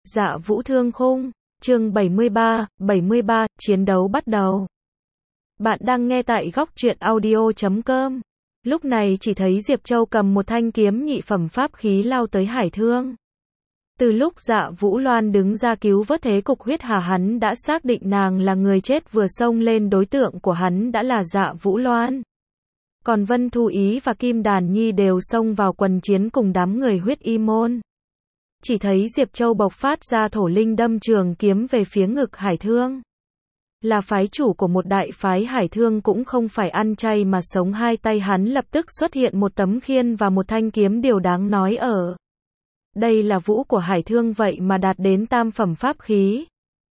Dạ Vũ Thương Khung, chương 73, chiến đấu bắt đầu. Bạn đang nghe tại góc truyện audio.com. Lúc này chỉ thấy Diệp Châu cầm một thanh kiếm nhị phẩm pháp khí lao tới Hải Thương. Từ lúc Dạ Vũ Loan đứng ra cứu vớt thế cục huyết hà, hắn đã xác định nàng là người chết vừa xông lên, đối tượng của hắn đã là Dạ Vũ Loan. Còn Vân Thu Ý và Kim Đàn Nhi đều xông vào quần chiến cùng đám người huyết y môn. Chỉ thấy Diệp Châu bộc phát ra thổ linh đâm trường kiếm về phía ngực Hải Thương. Là phái chủ của một đại phái, Hải Thương cũng không phải ăn chay mà sống, hai tay hắn lập tức xuất hiện một tấm khiên và một thanh kiếm. Điều đáng nói ở đây là vũ của Hải Thương vậy mà đạt đến tam phẩm pháp khí.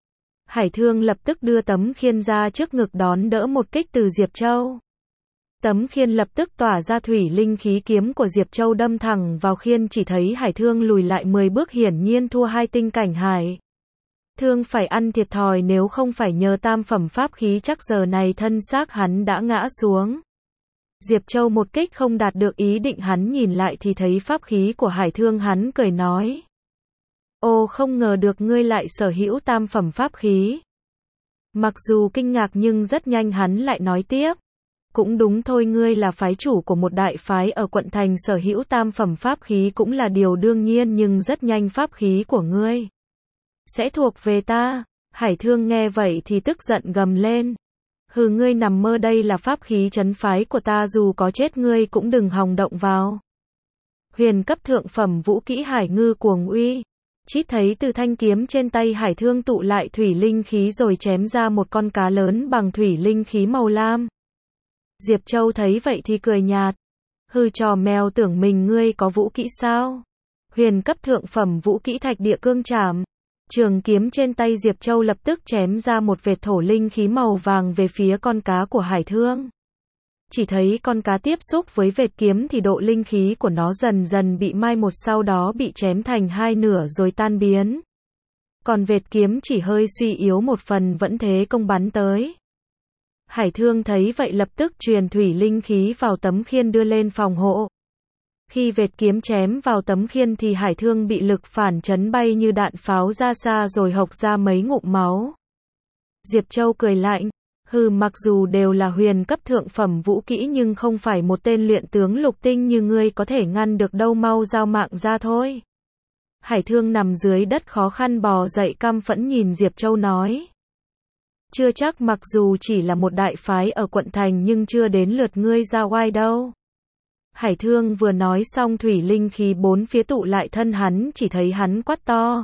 Hải Thương lập tức đưa tấm khiên ra trước ngực đón đỡ một kích từ Diệp Châu. Tấm khiên lập tức tỏa ra thủy linh khí, kiếm của Diệp Châu đâm thẳng vào khiên, chỉ thấy Hải Thương lùi lại 10 bước, hiển nhiên thua hai tinh cảnh. Hải Thương phải ăn thiệt thòi, nếu không phải nhờ tam phẩm pháp khí chắc giờ này thân xác hắn đã ngã xuống. Diệp Châu một kích không đạt được ý định, hắn nhìn lại thì thấy pháp khí của Hải Thương, hắn cười nói: "Ô, không ngờ được ngươi lại sở hữu tam phẩm pháp khí." Mặc dù kinh ngạc nhưng rất nhanh hắn lại nói tiếp: "Cũng đúng thôi, ngươi là phái chủ của một đại phái ở quận thành, sở hữu tam phẩm pháp khí cũng là điều đương nhiên, nhưng rất nhanh pháp khí của ngươi sẽ thuộc về ta." Hải Thương nghe vậy thì tức giận gầm lên: "Hừ, ngươi nằm mơ, đây là pháp khí trấn phái của ta, dù có chết ngươi cũng đừng hòng động vào." Huyền cấp thượng phẩm vũ kỹ Hải Ngư Cuồng Uy. Chít thấy từ thanh kiếm trên tay Hải Thương tụ lại thủy linh khí rồi chém ra một con cá lớn bằng thủy linh khí màu lam. Diệp Châu thấy vậy thì cười nhạt: "Hừ, trò mèo, tưởng mình ngươi có vũ kỹ sao?" Huyền cấp thượng phẩm vũ kỹ Thạch Địa Cương Trảm. Trường kiếm trên tay Diệp Châu lập tức chém ra một vệt thổ linh khí màu vàng về phía con cá của Hải Thương. Chỉ thấy con cá tiếp xúc với vệt kiếm thì độ linh khí của nó dần dần bị mai một, sau đó bị chém thành hai nửa rồi tan biến. Còn vệt kiếm chỉ hơi suy yếu một phần, vẫn thế công bắn tới. Hải Thương thấy vậy lập tức truyền thủy linh khí vào tấm khiên đưa lên phòng hộ. Khi vệt kiếm chém vào tấm khiên thì Hải Thương bị lực phản chấn bay như đạn pháo ra xa rồi hộc ra mấy ngụm máu. Diệp Châu cười lạnh: "Hừ, mặc dù đều là huyền cấp thượng phẩm vũ kỹ nhưng không phải một tên luyện tướng lục tinh như ngươi có thể ngăn được đâu, mau giao mạng ra thôi." Hải Thương nằm dưới đất khó khăn bò dậy, căm phẫn nhìn Diệp Châu nói: "Chưa chắc, mặc dù chỉ là một đại phái ở quận thành nhưng chưa đến lượt ngươi ra oai đâu." Hải Thương vừa nói xong thủy linh khí bốn phía tụ lại thân hắn, chỉ thấy hắn quát to: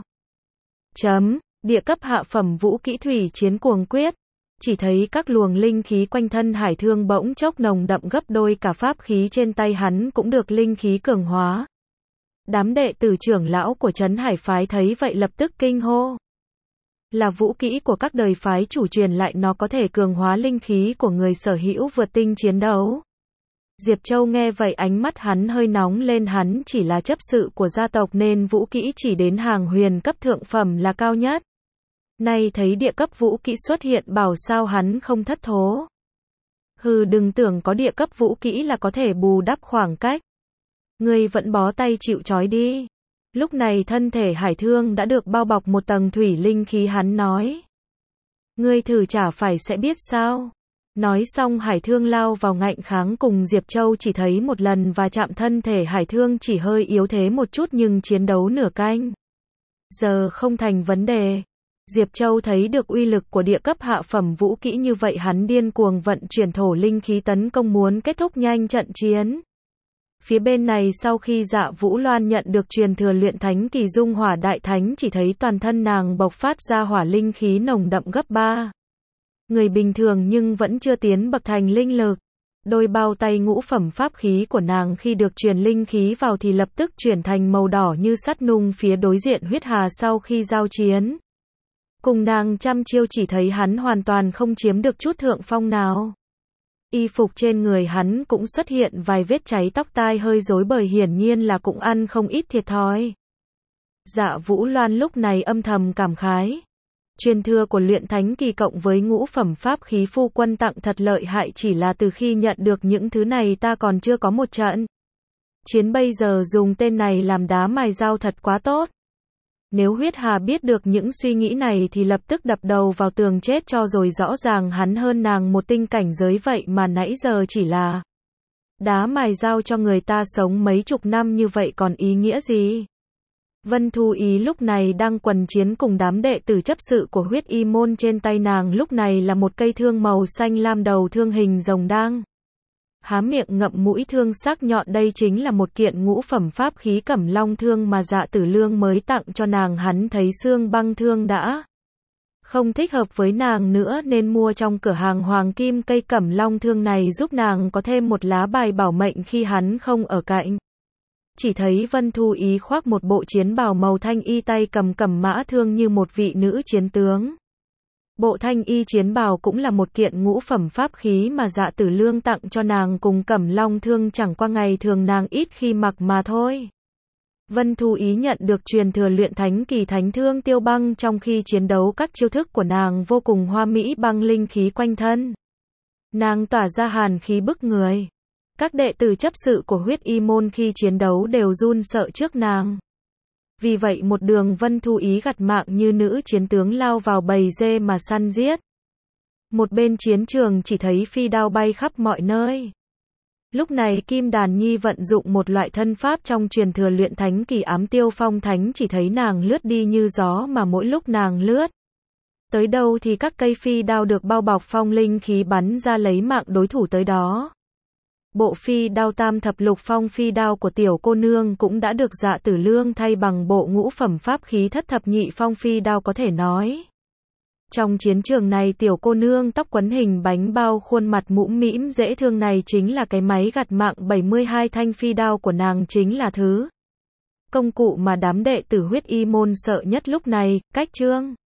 Địa cấp hạ phẩm vũ kỹ Thủy Chiến Cuồng Quyết. Chỉ thấy các luồng linh khí quanh thân Hải Thương bỗng chốc nồng đậm gấp đôi, cả pháp khí trên tay hắn cũng được linh khí cường hóa. Đám đệ tử trưởng lão của trấn Hải phái thấy vậy lập tức kinh hô: "Là vũ kỹ của các đời phái chủ truyền lại, nó có thể cường hóa linh khí của người sở hữu vượt tinh chiến đấu." Diệp Châu nghe vậy ánh mắt hắn hơi nóng lên, hắn chỉ là chấp sự của gia tộc nên vũ kỹ chỉ đến hàng huyền cấp thượng phẩm là cao nhất. Nay thấy địa cấp vũ kỹ xuất hiện, bảo sao hắn không thất thố. "Hừ, đừng tưởng có địa cấp vũ kỹ là có thể bù đắp khoảng cách. Ngươi vẫn bó tay chịu trói đi." Lúc này thân thể Hải Thương đã được bao bọc một tầng thủy linh khí, hắn nói: "Ngươi thử chả phải sẽ biết sao." Nói xong Hải Thương lao vào ngạnh kháng cùng Diệp Châu, chỉ thấy một lần và chạm, thân thể Hải Thương chỉ hơi yếu thế một chút nhưng chiến đấu nửa canh giờ không thành vấn đề. Diệp Châu thấy được uy lực của địa cấp hạ phẩm vũ kỹ như vậy, hắn điên cuồng vận chuyển thổ linh khí tấn công, muốn kết thúc nhanh trận chiến. Phía bên này sau khi Dạ Vũ Loan nhận được truyền thừa luyện thánh kỳ dung hỏa đại thánh, chỉ thấy toàn thân nàng bộc phát ra hỏa linh khí nồng đậm gấp 3 người bình thường nhưng vẫn chưa tiến bậc thành linh lực. Đôi bao tay ngũ phẩm pháp khí của nàng khi được truyền linh khí vào thì lập tức chuyển thành màu đỏ như sắt nung. Phía đối diện huyết hà sau khi giao chiến cùng nàng trăm chiêu, chỉ thấy hắn hoàn toàn không chiếm được chút thượng phong nào. Y phục trên người hắn cũng xuất hiện vài vết cháy, tóc tai hơi rối bời, hiển nhiên là cũng ăn không ít thiệt thòi. Dạ Vũ Loan lúc này âm thầm cảm khái: truyền thừa của luyện thánh kỳ cộng với ngũ phẩm pháp khí phu quân tặng thật lợi hại, chỉ là từ khi nhận được những thứ này ta còn chưa có một trận chiến bây giờ dùng tên này làm đá mài dao thật quá tốt. Nếu Huyết Hà biết được những suy nghĩ này thì lập tức đập đầu vào tường chết cho rồi, rõ ràng hắn hơn nàng một tinh cảnh giới vậy mà nãy giờ chỉ là đá mài dao cho người ta sống mấy chục năm như vậy còn ý nghĩa gì? Vân Thu Ý lúc này đang quần chiến cùng đám đệ tử chấp sự của Huyết Y môn, trên tay nàng lúc này là một cây thương màu xanh lam, đầu thương hình rồng đang há miệng ngậm mũi thương sắc nhọn. Đây chính là một kiện ngũ phẩm pháp khí Cẩm Long thương mà Dạ Tử Lương mới tặng cho nàng. Hắn thấy xương băng thương đã không thích hợp với nàng nữa nên mua trong cửa hàng hoàng kim cây Cẩm Long thương này, giúp nàng có thêm một lá bài bảo mệnh khi hắn không ở cạnh. Chỉ thấy Vân Thu Ý khoác một bộ chiến bào màu thanh y, tay cầm Cẩm Mã thương như một vị nữ chiến tướng. Bộ thanh y chiến bào cũng là một kiện ngũ phẩm pháp khí mà Dạ Tử Lương tặng cho nàng, cùng Cẩm Long thương chẳng qua ngày thường nàng ít khi mặc mà thôi. Vân Thu Ý nhận được truyền thừa luyện thánh kỳ thánh thương tiêu băng, trong khi chiến đấu các chiêu thức của nàng vô cùng hoa mỹ, băng linh khí quanh thân nàng tỏa ra hàn khí bức người. Các đệ tử chấp sự của Huyết Y môn khi chiến đấu đều run sợ trước nàng. Vì vậy một đường Vân Thu Ý gặt mạng như nữ chiến tướng lao vào bầy dê mà săn giết. Một bên chiến trường chỉ thấy phi đao bay khắp mọi nơi. Lúc này Kim Đàn Nhi vận dụng một loại thân pháp trong truyền thừa luyện thánh kỳ Ám Tiêu Phong Thánh, chỉ thấy nàng lướt đi như gió, mà mỗi lúc nàng lướt tới đâu thì các cây phi đao được bao bọc phong linh khí bắn ra lấy mạng đối thủ tới đó. Bộ phi đao tam thập lục phong phi đao của tiểu cô nương cũng đã được Dạ Tử Lương thay bằng bộ ngũ phẩm pháp khí thất thập nhị phong phi đao. Có thể nói, trong chiến trường này tiểu cô nương tóc quấn hình bánh bao, khuôn mặt mũm mĩm dễ thương này chính là cái máy gặt mạng. 72 thanh phi đao của nàng chính là thứ công cụ mà đám đệ tử Huyết Y môn sợ nhất lúc này. Cách chương